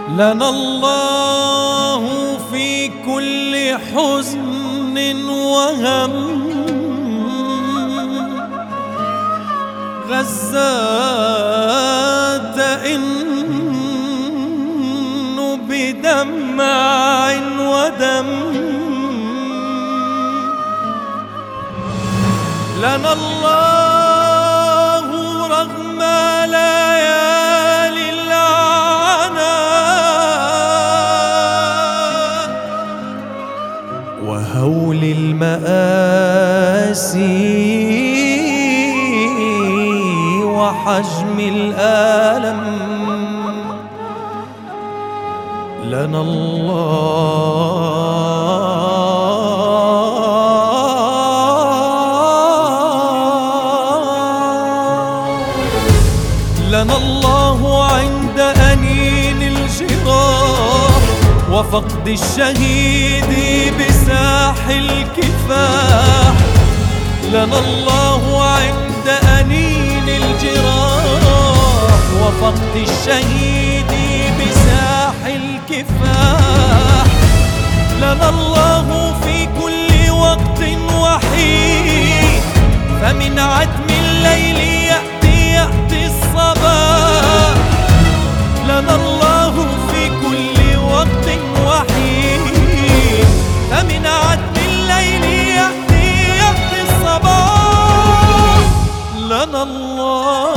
لنا الله في كل حزن وهم، غزات إن بدمع ودم. لنا الله رغم ليالي العناء وهول المآسي وحجم الآلم. لنا الله عند أنين الجراح وفقد الشهيد بساح الكفاح. لنا الله عند أنين الجراح وفقد الشهيد بساح الكفاح. لنا الله في كل وقت وحين، فمن عتم الليل يأتي الصباح. لنا الله في كل وقت وحين، فمن عتم الليل يأتي الصباح. لنا الله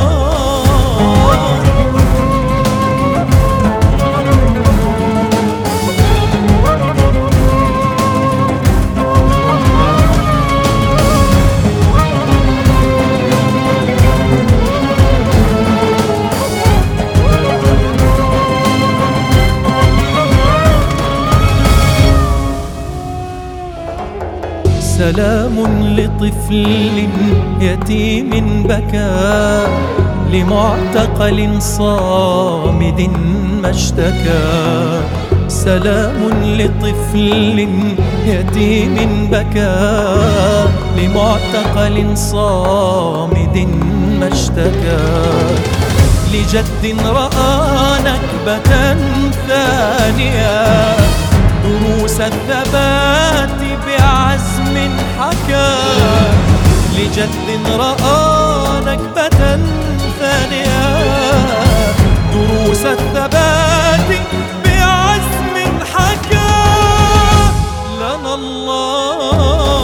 سلام لطفل يتيم بكى لمعتقل صامد ما اشتكى. سلام لطفل يتيم بكى لمعتقل صامد ما اشتكى. لجد رأى نكبة ثانية دروس الثبات بعزم حكى. لجد رأى نكبة ثانية دروس الثبات بعزم حكى. لنا الله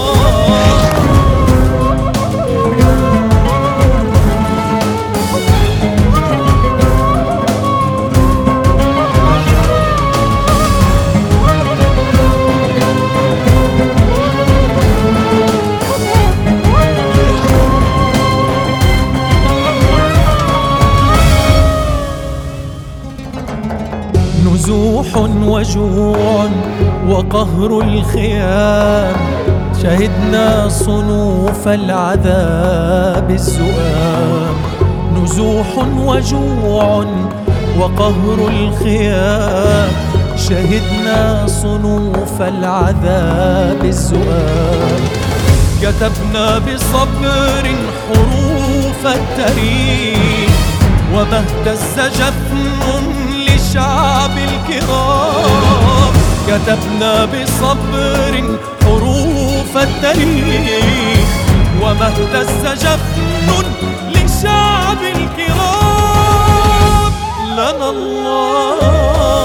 نزوح وجوع وقهر الخيام، شهدنا صنوف العذاب الزؤام. نزوح وجوع وقهر الخيام، شهدنا صنوف العذاب الزؤام. كتبنا بصبر حروف التاريخ وما اهتز جفن للشعب الكرام. كتبنا بصبر حروف التاريخ وما اهتز جفن للشعب الكرام. لنا الله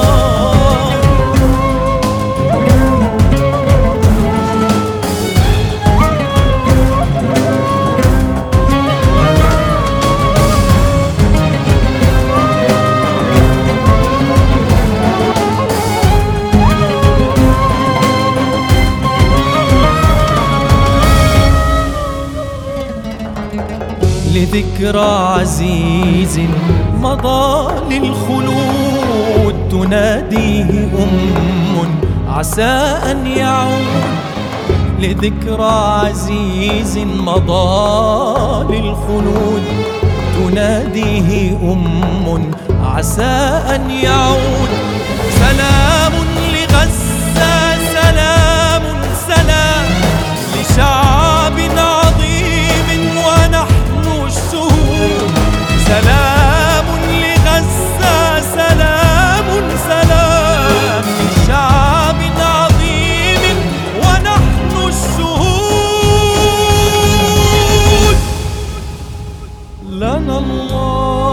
لذكرى عزيز مضى للخلود تناديه عسى أن يعود. لذكرى عزيز مضى للخلود تناديه عسى أن يعود. سلام لغزة، سلام سلام لشعب عظيم ونحن الشهود. سلام لغزة، سلام سلام لنا الله